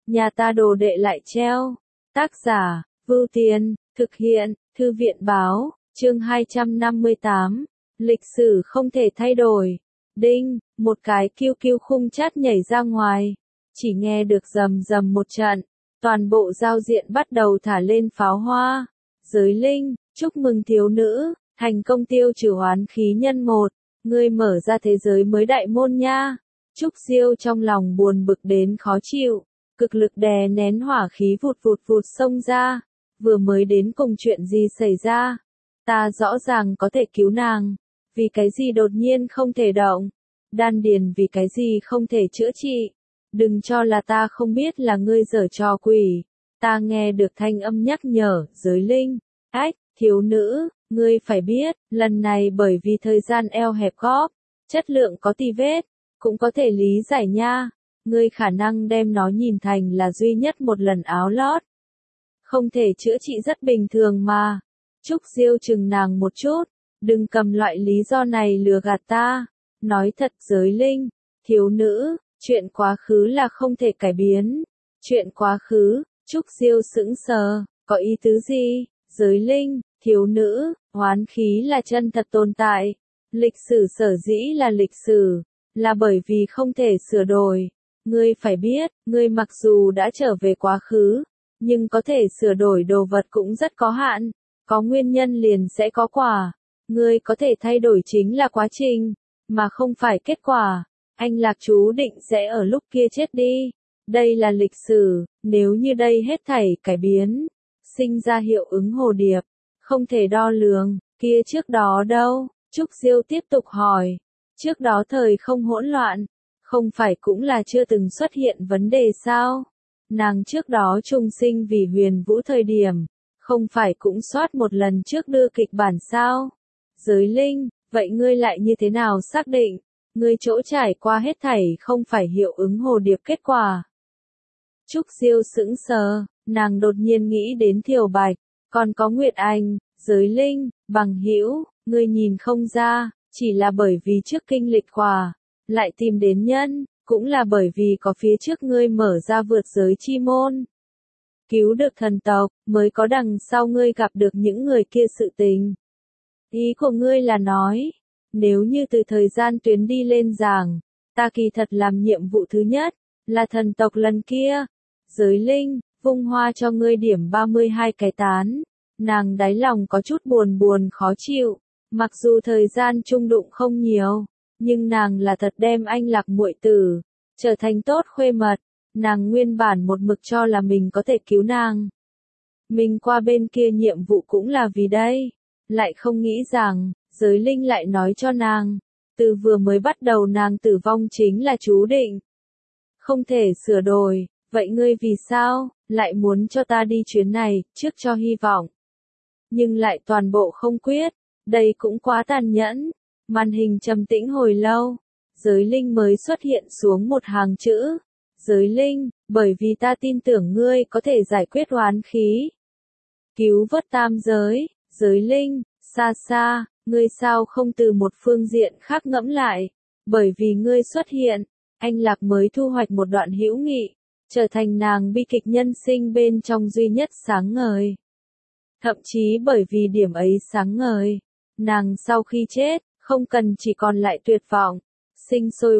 nhà ta đồ đệ lại treo. Tác giả, Vưu Tiên, thực hiện, Thư viện Báo, chương 258, lịch sử không thể thay đổi. Đinh, một cái kiu kiu khung chát nhảy ra ngoài, chỉ nghe được rầm rầm một trận, toàn bộ giao diện bắt đầu thả lên pháo hoa. Giới linh, chúc mừng thiếu nữ, thành công tiêu trừ oán khí nhân 1, ngươi mở ra thế giới mới đại môn nha. Trúc Diêu trong lòng buồn bực đến khó chịu, cực lực đè nén hỏa khí vụt vụt vụt xông ra, vừa mới đến cùng chuyện gì xảy ra? Ta rõ ràng có thể cứu nàng, vì cái gì đột nhiên không thể động? Đan điền vì cái gì không thể chữa trị? Đừng cho là ta không biết là ngươi giở trò quỷ. Ta nghe được thanh âm nhắc nhở, giới linh. Ách, thiếu nữ, ngươi phải biết, lần này bởi vì thời gian eo hẹp góp, chất lượng có tì vết, cũng có thể lý giải nha. Ngươi khả năng đem nó nhìn thành là duy nhất một lần áo lót. Không thể chữa trị rất bình thường mà. Trúc Diêu chừng nàng một chút, đừng cầm loại lý do này lừa gạt ta. Nói thật giới linh, thiếu nữ, chuyện quá khứ là không thể cải biến. Chuyện quá khứ, Trúc Diêu sững sờ, có ý tứ gì? Giới linh, thiếu nữ, oán khí là chân thật tồn tại. Lịch sử sở dĩ là lịch sử, là bởi vì không thể sửa đổi. Ngươi phải biết, ngươi mặc dù đã trở về quá khứ, nhưng có thể sửa đổi đồ vật cũng rất có hạn. Có nguyên nhân liền sẽ có quả. Ngươi có thể thay đổi chính là quá trình, mà không phải kết quả. Anh Lạc chú định sẽ ở lúc kia chết đi. Đây là lịch sử, nếu như đây hết thảy cải biến, sinh ra hiệu ứng hồ điệp, không thể đo lường, kia trước đó đâu? Trúc Diêu tiếp tục hỏi. Trước đó thời không hỗn loạn, không phải cũng là chưa từng xuất hiện vấn đề sao? Nàng trước đó trùng sinh vì Huyền Vũ thời điểm, không phải cũng soát một lần trước đưa kịch bản sao? Giới linh, vậy ngươi lại như thế nào xác định? Ngươi chỗ trải qua hết thảy không phải hiệu ứng hồ điệp kết quả. Trúc Diêu sững sờ, nàng đột nhiên nghĩ đến Thiều Bạch, còn có Nguyệt Anh. Giới linh, bằng hữu, ngươi nhìn không ra, chỉ là bởi vì trước kinh lịch quả, lại tìm đến nhân, cũng là bởi vì có phía trước ngươi mở ra vượt giới chi môn. Cứu được thần tộc, mới có đằng sau ngươi gặp được những người kia sự tình. Ý của ngươi là nói, nếu như từ thời gian tuyến đi lên giảng, ta kỳ thật làm nhiệm vụ thứ nhất, là thần tộc lần kia. Giới linh, vung hoa cho ngươi điểm 32 cái tán. Nàng đáy lòng có chút buồn khó chịu, mặc dù thời gian chung đụng không nhiều, nhưng nàng là thật đem anh Lạc muội tử trở thành tốt khuê mật. Nàng nguyên bản một mực cho là mình có thể cứu nàng. Mình qua bên kia nhiệm vụ cũng là vì đây. Lại không nghĩ rằng, giới linh lại nói cho nàng, từ vừa mới bắt đầu nàng tử vong chính là chú định. Không thể sửa đổi, vậy ngươi vì sao, lại muốn cho ta đi chuyến này, trước cho hy vọng. Nhưng lại toàn bộ không quyết, đây cũng quá tàn nhẫn. Màn hình trầm tĩnh hồi lâu, giới linh mới xuất hiện xuống một hàng chữ. Giới linh, bởi vì ta tin tưởng ngươi có thể giải quyết oán khí. Cứu vớt tam giới, giới linh, xa xa, ngươi sao không từ một phương diện khác ngẫm lại. Bởi vì ngươi xuất hiện, anh Lạc mới thu hoạch một đoạn hữu nghị, trở thành nàng bi kịch nhân sinh bên trong duy nhất sáng ngời. Thậm chí bởi vì điểm ấy sáng ngời, nàng sau khi chết, không cần chỉ còn lại tuyệt vọng, sinh sôi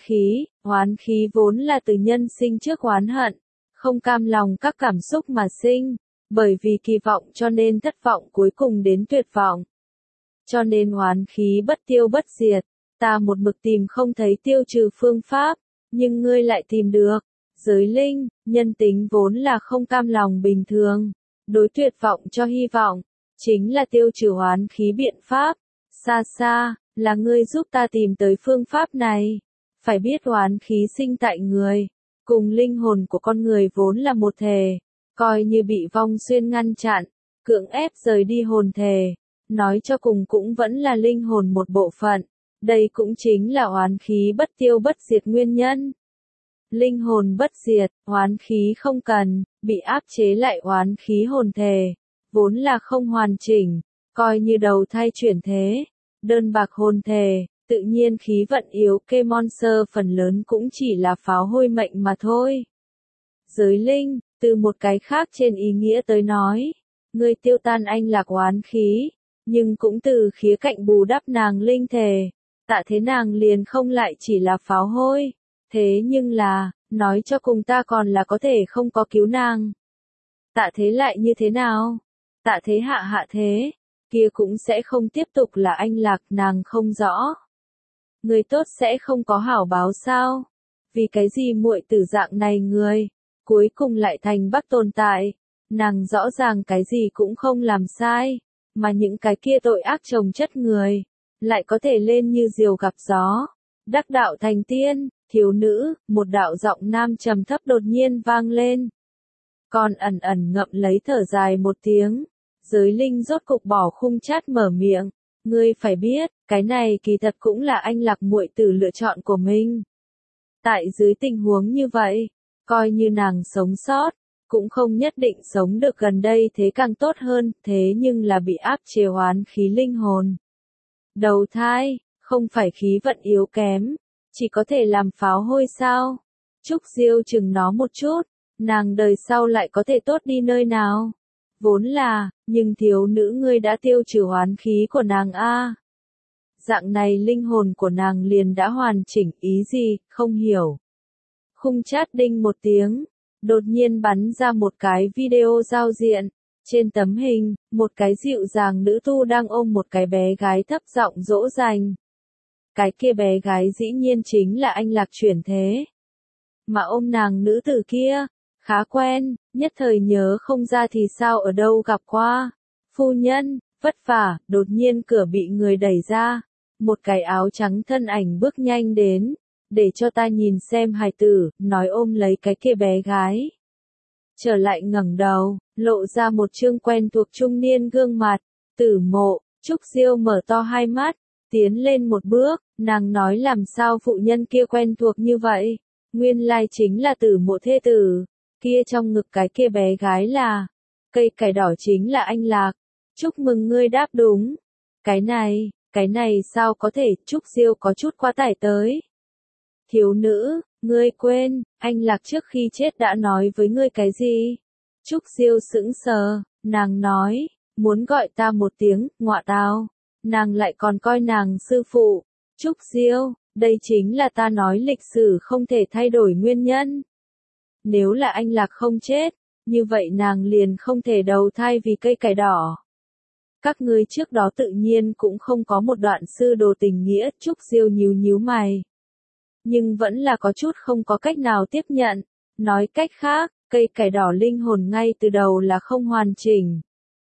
oán khí vốn là từ nhân sinh trước oán hận, không cam lòng các cảm xúc mà sinh, bởi vì kỳ vọng cho nên thất vọng cuối cùng đến tuyệt vọng. Cho nên oán khí bất tiêu bất diệt, ta một mực tìm không thấy tiêu trừ phương pháp, nhưng ngươi lại tìm được. Giới linh, nhân tính vốn là không cam lòng bình thường, đối tuyệt vọng cho hy vọng, chính là tiêu trừ oán khí biện pháp. Xa xa, là ngươi giúp ta tìm tới phương pháp này. Phải biết oán khí sinh tại người, cùng linh hồn của con người vốn là một thể, coi như bị vong xuyên ngăn chặn, cưỡng ép rời đi hồn thể, nói cho cùng cũng vẫn là linh hồn một bộ phận. Đây cũng chính là oán khí bất tiêu bất diệt nguyên nhân. Linh hồn bất diệt, oán khí không cần, bị áp chế lại oán khí hồn thể, vốn là không hoàn chỉnh, coi như đầu thai chuyển thế, đơn bạc hồn thể, tự nhiên khí vận yếu kê monster phần lớn cũng chỉ là pháo hôi mệnh mà thôi. Giới linh, từ một cái khác trên ý nghĩa tới nói, ngươi tiêu tan anh lạc oán khí, nhưng cũng từ khía cạnh bù đắp nàng linh thể. Tạ thế nàng liền không lại chỉ là pháo hôi, thế nhưng là, nói cho cùng ta còn là có thể không có cứu nàng. Tạ thế lại như thế nào? Tạ thế hạ thế, kia cũng sẽ không tiếp tục là anh lạc, nàng không rõ. Người tốt sẽ không có hảo báo sao? Vì cái gì muội tử dạng này người, cuối cùng lại thành bắt tồn tại, nàng rõ ràng cái gì cũng không làm sai, mà những cái kia tội ác chồng chất người, lại có thể lên như diều gặp gió, đắc đạo thành tiên. Thiếu nữ, một đạo giọng nam trầm thấp đột nhiên vang lên. Còn ẩn ẩn ngậm lấy thở dài một tiếng, giới linh rốt cục bỏ khung chát mở miệng, ngươi phải biết, cái này kỳ thật cũng là anh lạc muội tử lựa chọn của mình. Tại dưới tình huống như vậy, coi như nàng sống sót, cũng không nhất định sống được gần đây thế càng tốt hơn, thế nhưng là bị áp chế oán khí linh hồn. Đầu thai, không phải khí vận yếu kém, chỉ có thể làm pháo hôi sao? Trúc Diêu chừng nó một chút, nàng đời sau lại có thể tốt đi nơi nào? Vốn là, nhưng thiếu nữ ngươi đã tiêu trừ oán khí của nàng a. Dạng này linh hồn của nàng liền đã hoàn chỉnh, ý gì, không hiểu. Khung chat đinh một tiếng, đột nhiên bắn ra một cái video giao diện. Trên tấm hình, một cái dịu dàng nữ tu đang ôm một cái bé gái thấp giọng dỗ dành. Cái kia bé gái dĩ nhiên chính là anh lạc chuyển thế. Mà ôm nàng nữ tử kia, khá quen, nhất thời nhớ không ra thì sao ở đâu gặp qua. Phu nhân, vất vả, đột nhiên cửa bị người đẩy ra. Một cái áo trắng thân ảnh bước nhanh đến, để cho ta nhìn xem hài tử, nói ôm lấy cái kia bé gái. Trở lại ngẩng đầu, lộ ra một trương quen thuộc trung niên gương mặt, Tử Mộ. Trúc Diêu mở to hai mắt, tiến lên một bước, nàng nói làm sao phụ nhân kia quen thuộc như vậy, nguyên lai chính là Tử Mộ thê tử, kia trong ngực cái kia bé gái là, cây cải đỏ chính là anh lạc, chúc mừng ngươi đáp đúng, cái này sao có thể, Trúc Diêu có chút quá tải tới. Thiếu nữ, ngươi quên, anh lạc trước khi chết đã nói với ngươi cái gì? Trúc Diêu sững sờ, nàng nói, muốn gọi ta một tiếng, ngọa tao. Nàng lại còn coi nàng sư phụ. Trúc Diêu, đây chính là ta nói lịch sử không thể thay đổi nguyên nhân. Nếu là anh lạc không chết, như vậy nàng liền không thể đầu thai vì cây cải đỏ. Các ngươi trước đó tự nhiên cũng không có một đoạn sư đồ tình nghĩa, Trúc Diêu nhíu mày. Nhưng vẫn là có chút không có cách nào tiếp nhận. Nói cách khác, cây cải đỏ linh hồn ngay từ đầu là không hoàn chỉnh.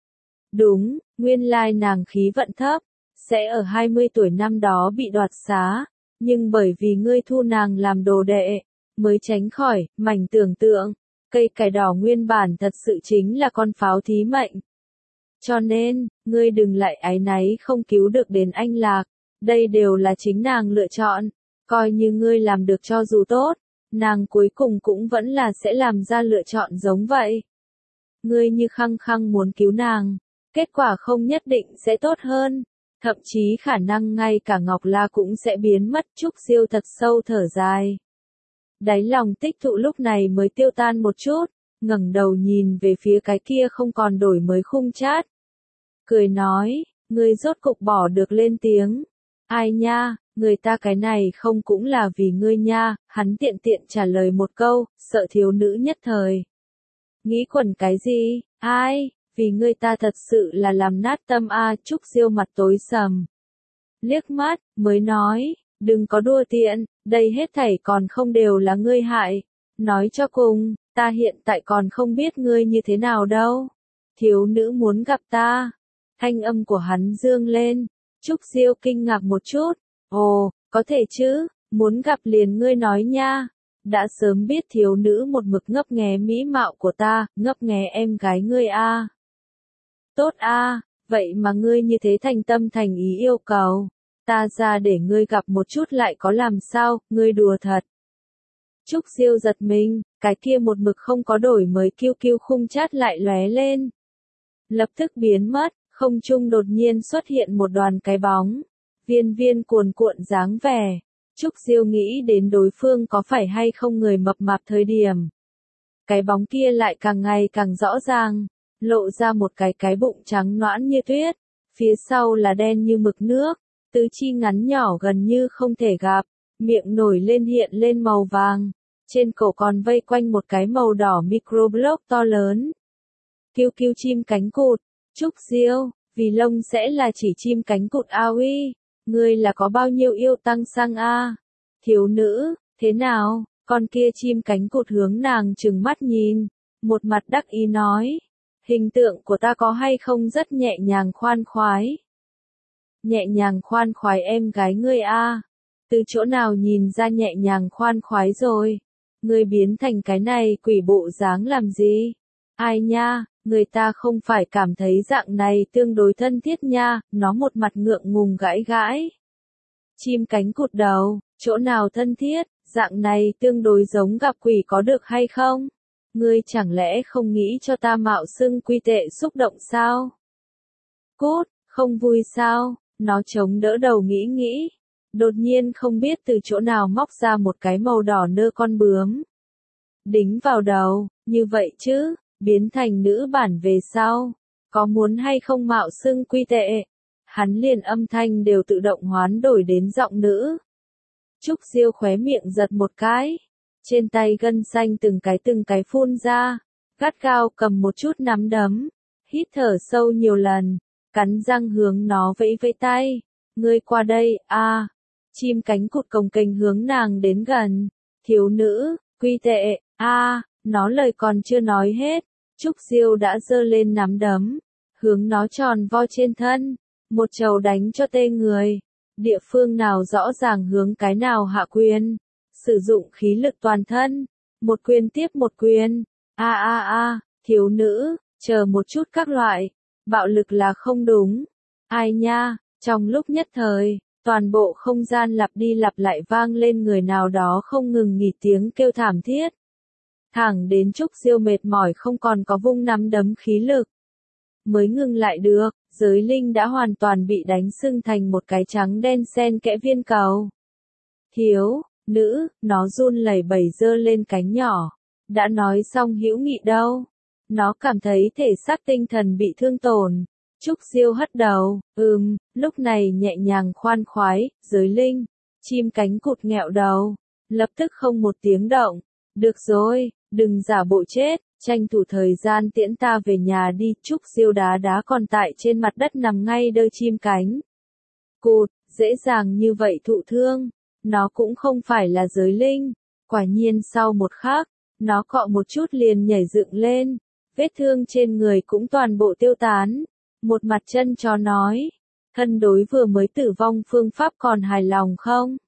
Đúng, nguyên lai nàng khí vận thấp, sẽ ở 20 tuổi năm đó bị đoạt xá, nhưng bởi vì ngươi thu nàng làm đồ đệ, mới tránh khỏi, mảnh tưởng tượng, cây cải đỏ nguyên bản thật sự chính là con pháo thí mệnh. Cho nên, ngươi đừng lại áy náy không cứu được đến anh lạc, đây đều là chính nàng lựa chọn, coi như ngươi làm được cho dù tốt, nàng cuối cùng cũng vẫn là sẽ làm ra lựa chọn giống vậy. Ngươi như khăng khăng muốn cứu nàng, kết quả không nhất định sẽ tốt hơn, thậm chí khả năng ngay cả Ngọc La cũng sẽ biến mất. Trúc Diêu thật sâu thở dài. Đáy lòng tích thụ lúc này mới tiêu tan một chút, ngẩng đầu nhìn về phía cái kia không còn đổi mới khung chat. Cười nói, ngươi rốt cục bỏ được lên tiếng. Ai nha, người ta cái này không cũng là vì ngươi nha, hắn tiện tiện trả lời một câu, sợ thiếu nữ nhất thời. Nghĩ quẩn cái gì, ai, vì ngươi ta thật sự là làm nát tâm a. Trúc Diêu mặt tối sầm. Liếc mắt, mới nói, đừng có đua tiện, đây hết thảy còn không đều là ngươi hại. Nói cho cùng, ta hiện tại còn không biết ngươi như thế nào đâu. Thiếu nữ muốn gặp ta. Thanh âm của hắn dương lên. Trúc Diêu kinh ngạc một chút. Ồ, có thể chứ, muốn gặp liền ngươi nói nha. Đã sớm biết thiếu nữ một mực ngấp nghé mỹ mạo của ta, ngấp nghé em gái ngươi a. Tốt a, vậy mà ngươi như thế thành tâm thành ý yêu cầu. Ta ra để ngươi gặp một chút lại có làm sao, ngươi đùa thật. Trúc Diêu giật mình, cái kia một mực không có đổi mới QQ khung chat lại lóe lên. Lập tức biến mất, không trung đột nhiên xuất hiện một đoàn cái bóng. Viên viên cuồn cuộn dáng vẻ. Trúc Diêu nghĩ đến đối phương có phải hay không người mập mạp thời điểm. cái bóng kia lại càng ngày càng rõ ràng, lộ ra một cái bụng trắng nõn như tuyết, phía sau là đen như mực nước, tứ chi ngắn nhỏ gần như không thể gặp, miệng nổi lên hiện lên màu vàng, trên cổ còn vây quanh một cái màu đỏ microblock to lớn. Kiêu kiêu chim cánh cụt, Trúc Diêu, vì lông sẽ là chỉ chim cánh cụt a uy, ngươi là có bao nhiêu yêu tăng sang a? Thiếu nữ, thế nào? Con kia chim cánh cụt hướng nàng trừng mắt nhìn, một mặt đắc ý nói, hình tượng của ta có hay không rất nhẹ nhàng khoan khoái. Nhẹ nhàng khoan khoái em gái ngươi a? Từ chỗ nào nhìn ra nhẹ nhàng khoan khoái rồi? Ngươi biến thành cái này quỷ bộ dáng làm gì? Ai nha, người ta không phải cảm thấy dạng này tương đối thân thiết nha, nó một mặt ngượng ngùng gãi gãi. Chim cánh cụt đầu, chỗ nào thân thiết, dạng này tương đối giống gặp quỷ có được hay không? Ngươi chẳng lẽ không nghĩ cho ta mạo xưng quy tệ xúc động sao? Cút, không vui sao? Nó chống đỡ đầu nghĩ. Đột nhiên không biết từ chỗ nào móc ra một cái màu đỏ nơ con bướm. Đính vào đầu, như vậy chứ, biến thành nữ bản về sau. Có muốn hay không mạo xưng quy tệ? Hắn liền âm thanh đều tự động hoán đổi đến giọng nữ. Trúc Diêu khóe miệng giật một cái. Trên tay gân xanh từng cái phun ra. Gắt gao cầm một chút nắm đấm. Hít thở sâu nhiều lần. Cắn răng hướng nó vẫy vẫy tay. Ngươi qua đây, a. Chim cánh cụt cồng kềnh hướng nàng đến gần. Thiếu nữ, quy tệ, a. Nó lời còn chưa nói hết. Trúc Diêu đã giơ lên nắm đấm. Hướng nó tròn vo trên thân. Một chầu đánh cho tê người. Địa phương nào rõ ràng hướng cái nào hạ quyền. Sử dụng khí lực toàn thân. Một quyền tiếp một quyền. A, thiếu nữ, chờ một chút các loại. Bạo lực là không đúng. Ai nha, trong lúc nhất thời, toàn bộ không gian lặp đi lặp lại vang lên người nào đó không ngừng nghỉ tiếng kêu thảm thiết. Thẳng đến Trúc Diêu mệt mỏi không còn có vung nắm đấm khí lực. Mới ngừng lại được, giới linh đã hoàn toàn bị đánh sưng thành một cái trắng đen xen kẽ viên cầu. Thiếu, nữ, nó run lẩy bẩy giơ lên cánh nhỏ. Đã nói xong hữu nghị đâu. Nó cảm thấy thể xác tinh thần bị thương tổn. Trúc Diêu hất đầu, lúc này nhẹ nhàng khoan khoái, giới linh. Chim cánh cụt nghẹo đầu. Lập tức không một tiếng động. Được rồi, đừng giả bộ chết. Tranh thủ thời gian tiễn ta về nhà đi. Trúc Diêu đá còn tại trên mặt đất nằm ngay đơ chim cánh cụt, dễ dàng như vậy thụ thương. Nó cũng không phải là giới linh. Quả nhiên sau một khắc, nó cọ một chút liền nhảy dựng lên. Vết thương trên người cũng toàn bộ tiêu tán. Một mặt chân chó nói, thân đối vừa mới tử vong phương pháp còn hài lòng không?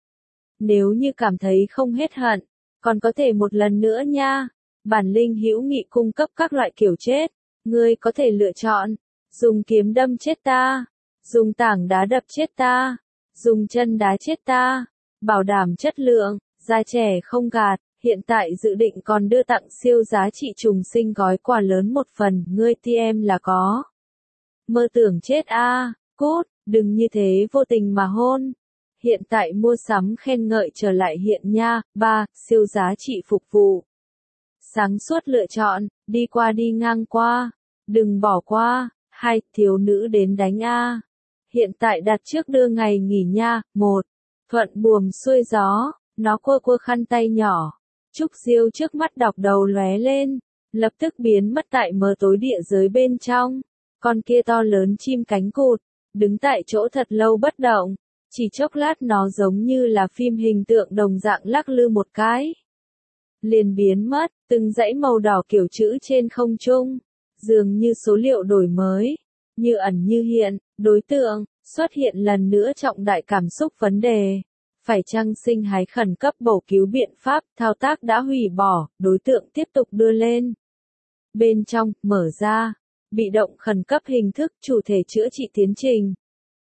Nếu như cảm thấy không hết hận, còn có thể một lần nữa nha. Bản linh hữu nghị cung cấp các loại kiểu chết. Ngươi có thể lựa chọn. Dùng kiếm đâm chết ta. Dùng tảng đá đập chết ta. Dùng chân đá chết ta. Bảo đảm chất lượng, da trẻ không gạt. Hiện tại dự định còn đưa tặng siêu giá trị trùng sinh gói quà lớn một phần. Ngươi TM là có. Mơ tưởng chết a, cút, đừng như thế vô tình mà hôn. Hiện tại mua sắm khen ngợi trở lại hiện nha. 3. Siêu giá trị phục vụ. Sáng suốt lựa chọn, đi qua đi ngang qua, đừng bỏ qua. 2. Thiếu nữ đến đánh a. Hiện tại đặt trước đưa ngày nghỉ nha. 1. Thuận buồm xuôi gió, nó quơ khăn tay nhỏ. Trúc Diêu trước mắt đọc đầu lóe lên, lập tức biến mất tại mờ tối địa giới bên trong. Con kia to lớn chim cánh cụt, đứng tại chỗ thật lâu bất động, chỉ chốc lát nó giống như là phim hình tượng đồng dạng lắc lư một cái. Liền biến mất, từng dãy màu đỏ kiểu chữ trên không trung, dường như số liệu đổi mới, như ẩn như hiện, đối tượng, xuất hiện lần nữa trọng đại cảm xúc vấn đề. Phải chăng sinh hái khẩn cấp bổ cứu biện pháp, thao tác đã hủy bỏ, đối tượng tiếp tục đưa lên. Bên trong, mở ra, bị động khẩn cấp hình thức, chủ thể chữa trị tiến trình.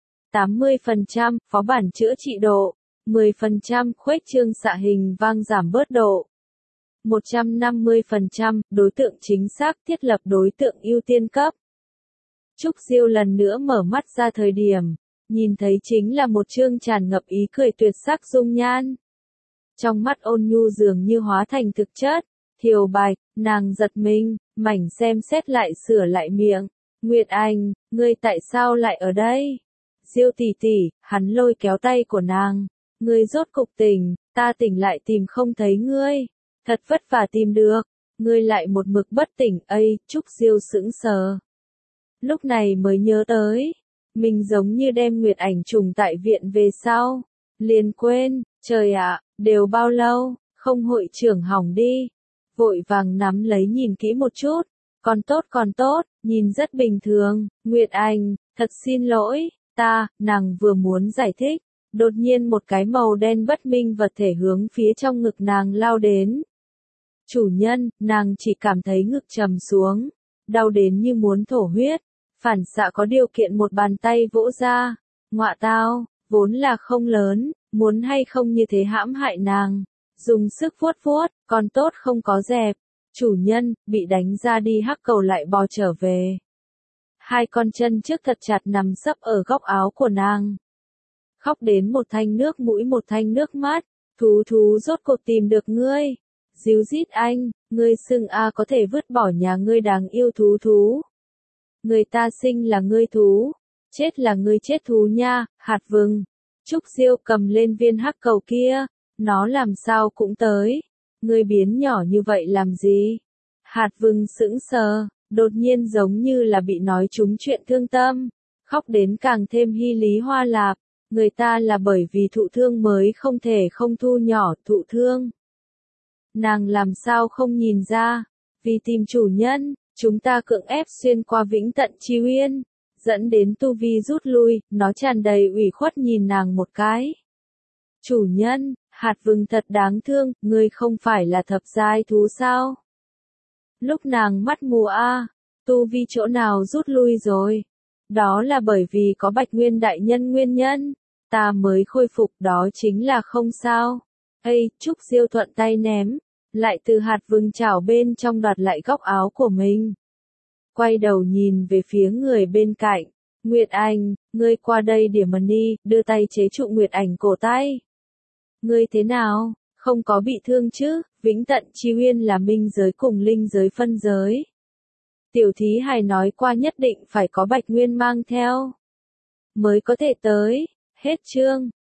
80%, phó bản chữa trị độ. 10%, khuếch trương xạ hình vang giảm bớt độ. 150%, đối tượng chính xác thiết lập đối tượng ưu tiên cấp. Trúc Diêu lần nữa mở mắt ra thời điểm, nhìn thấy chính là một chương tràn ngập ý cười tuyệt sắc dung nhan. Trong mắt ôn nhu dường như hóa thành thực chất, Thiều Bạch, nàng giật mình, mảnh xem xét lại sửa lại miệng. Nguyệt Anh, ngươi tại sao lại ở đây? Diêu tỷ tỷ, hắn lôi kéo tay của nàng. Ngươi rốt cục tỉnh, ta tỉnh lại tìm không thấy ngươi. Thật vất vả tìm được, ngươi lại một mực bất tỉnh, Trúc Diêu sững sờ. Lúc này mới nhớ tới, mình giống như đem Nguyệt Ảnh trùng tại viện về sau. Liền quên, trời ạ, đều bao lâu, không hội trưởng hỏng đi. Vội vàng nắm lấy nhìn kỹ một chút, còn tốt, nhìn rất bình thường. Nguyệt Anh, thật xin lỗi, nàng vừa muốn giải thích, đột nhiên một cái màu đen bất minh vật thể hướng phía trong ngực nàng lao đến. Chủ nhân, nàng chỉ cảm thấy ngực trầm xuống, đau đến như muốn thổ huyết, phản xạ có điều kiện một bàn tay vỗ ra. Ngọa tao, vốn là không lớn, muốn hay không như thế hãm hại nàng. Dùng sức vuốt vuốt, còn tốt không có dẹp. Chủ nhân, bị đánh ra đi hắc cầu lại bò trở về. Hai con chân trước thật chặt nằm sấp ở góc áo của nàng. Khóc đến một thanh nước mũi một thanh nước mắt. Thú rốt cuộc tìm được ngươi. Díu dít anh, ngươi xưng a có thể vứt bỏ nhà ngươi đáng yêu thú. Người ta sinh là ngươi thú, chết là ngươi chết thú nha, hạt vừng. Trúc Diêu cầm lên viên hắc cầu kia, nó làm sao cũng tới. Ngươi biến nhỏ như vậy làm gì? Hạt vừng sững sờ, đột nhiên giống như là bị nói trúng chuyện thương tâm, khóc đến càng thêm hy lý hoa lạp. Người ta là bởi vì thụ thương mới không thể không thu nhỏ thụ thương. Nàng làm sao không nhìn ra, vì tìm chủ nhân, chúng ta cưỡng ép xuyên qua vĩnh tận chi uyên, dẫn đến tu vi rút lui, nó tràn đầy ủy khuất nhìn nàng một cái. Chủ nhân, hạt vừng thật đáng thương, ngươi không phải là thập giai thú sao? Lúc nàng mắt mù tu vi chỗ nào rút lui rồi? Đó là bởi vì có Bạch Nguyên đại nhân nguyên nhân, ta mới khôi phục, đó chính là không sao. Trúc Diêu thuận tay ném, lại từ hạt vừng chảo bên trong đoạt lại góc áo của mình. Quay đầu nhìn về phía người bên cạnh. Nguyệt Anh, ngươi qua đây điểm đi, đưa tay chế trụ Nguyệt Ảnh cổ tay. Ngươi thế nào, không có bị thương chứ? Vĩnh tận chi uyên là minh giới cùng linh giới phân giới. Tiểu thí hài nói qua nhất định phải có Bạch Nguyên mang theo, mới có thể tới. Hết chương.